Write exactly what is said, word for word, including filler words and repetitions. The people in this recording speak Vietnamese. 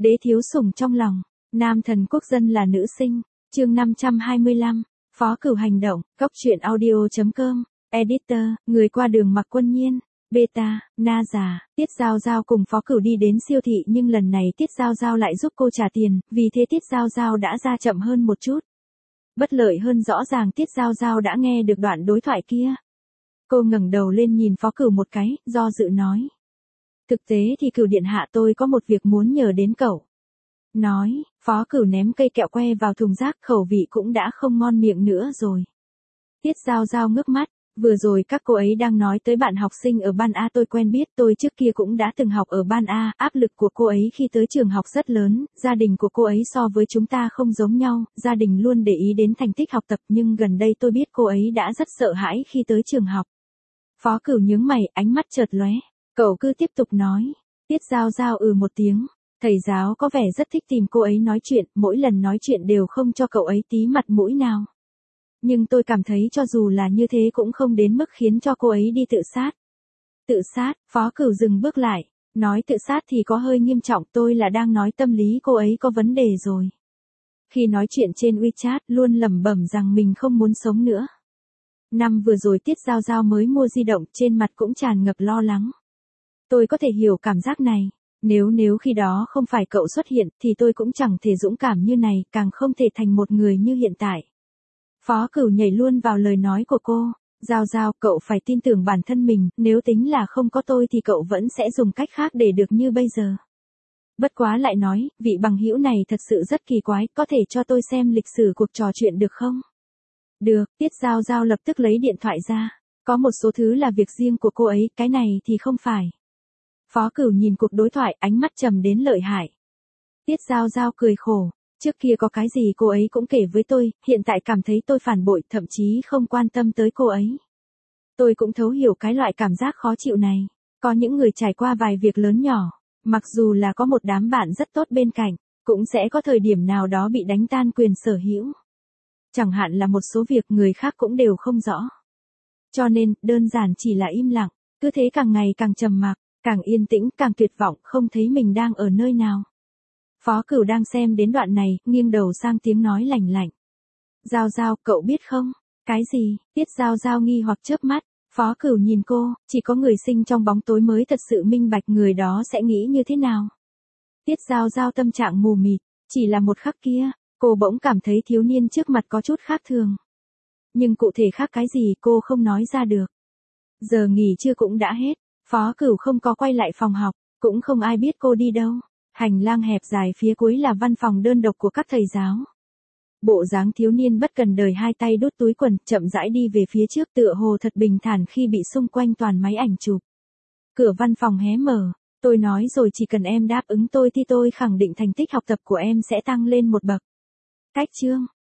Đế thiếu sủng trong lòng, nam thần quốc dân là nữ sinh, chương năm trăm hai mươi lăm, Phó Cửu hành động, góc truyện audio chấm com, editor, người qua đường Mặc Quân Nhiên, beta, na già, Tiết Giao Giao cùng Phó Cửu đi đến siêu thị nhưng lần này Tiết Giao Giao lại giúp cô trả tiền, vì thế Tiết Giao Giao đã ra chậm hơn một chút. Bất lợi hơn rõ ràng Tiết Giao Giao đã nghe được đoạn đối thoại kia. Cô ngẩng đầu lên nhìn Phó Cửu một cái, do dự nói. Thực tế thì Cửu điện hạ tôi có một việc muốn nhờ đến cậu. Nói, Phó Cửu ném cây kẹo que vào thùng rác, khẩu vị cũng đã không ngon miệng nữa rồi. Tiết Giao Giao ngước mắt, vừa rồi các cô ấy đang nói tới bạn học sinh ở ban A tôi quen biết, tôi trước kia cũng đã từng học ở ban A, áp lực của cô ấy khi tới trường học rất lớn, gia đình của cô ấy so với chúng ta không giống nhau, gia đình luôn để ý đến thành tích học tập nhưng gần đây tôi biết cô ấy đã rất sợ hãi khi tới trường học. Phó Cửu nhướng mày, ánh mắt chợt lóe, cậu cứ tiếp tục nói. Tiết Giao Giao ừ một tiếng. Thầy giáo có vẻ rất thích tìm cô ấy nói chuyện, mỗi lần nói chuyện đều không cho cậu ấy tí mặt mũi nào. Nhưng tôi cảm thấy cho dù là như thế cũng không đến mức khiến cho cô ấy đi tự sát. Tự sát, Phó Cửu dừng bước lại, nói tự sát thì có hơi nghiêm trọng, tôi là đang nói tâm lý cô ấy có vấn đề rồi. Khi nói chuyện trên WeChat luôn lẩm bẩm rằng mình không muốn sống nữa. Năm vừa rồi Tiết Giao Giao mới mua di động, trên mặt cũng tràn ngập lo lắng. Tôi có thể hiểu cảm giác này. Nếu nếu khi đó không phải cậu xuất hiện thì tôi cũng chẳng thể dũng cảm như này, càng không thể thành một người như hiện tại. Phó Cửu nhảy luôn vào lời nói của cô. Giao Giao, cậu phải tin tưởng bản thân mình, nếu tính là không có tôi thì cậu vẫn sẽ dùng cách khác để được như bây giờ. Bất quá lại nói, vị bằng hữu này thật sự rất kỳ quái, có thể cho tôi xem lịch sử cuộc trò chuyện được không? Được, Tiết Giao Giao lập tức lấy điện thoại ra. Có một số thứ là việc riêng của cô ấy, cái này thì không phải. Phó Cửu nhìn cuộc đối thoại, ánh mắt trầm đến lợi hại. Tiết Giao Giao cười khổ, trước kia có cái gì cô ấy cũng kể với tôi, hiện tại cảm thấy tôi phản bội, thậm chí không quan tâm tới cô ấy. Tôi cũng thấu hiểu cái loại cảm giác khó chịu này. Có những người trải qua vài việc lớn nhỏ, mặc dù là có một đám bạn rất tốt bên cạnh, cũng sẽ có thời điểm nào đó bị đánh tan quyền sở hữu. Chẳng hạn là một số việc người khác cũng đều không rõ. Cho nên, đơn giản chỉ là im lặng, cứ thế càng ngày càng trầm mặc. Càng yên tĩnh càng tuyệt vọng, không thấy mình đang ở nơi nào. Phó Cửu đang xem đến đoạn này, nghiêng đầu sang tiếng nói lạnh lạnh. Giao Giao, cậu biết không? Cái gì? Tiết Giao Giao nghi hoặc chớp mắt. Phó Cửu nhìn cô, chỉ có người sinh trong bóng tối mới thật sự minh bạch người đó sẽ nghĩ như thế nào. Tiết Giao Giao tâm trạng mù mịt, chỉ là một khắc kia, cô bỗng cảm thấy thiếu niên trước mặt có chút khác thường. Nhưng cụ thể khác cái gì cô không nói ra được. Giờ nghỉ trưa cũng đã hết. Phó Cửu không có quay lại phòng học, cũng không ai biết cô đi đâu. Hành lang hẹp dài phía cuối là văn phòng đơn độc của các thầy giáo. Bộ dáng thiếu niên bất cần đời, hai tay đút túi quần, chậm rãi đi về phía trước, tựa hồ thật bình thản khi bị xung quanh toàn máy ảnh chụp. Cửa văn phòng hé mở, tôi nói rồi, chỉ cần em đáp ứng tôi thì tôi khẳng định thành tích học tập của em sẽ tăng lên một bậc. Cách chương,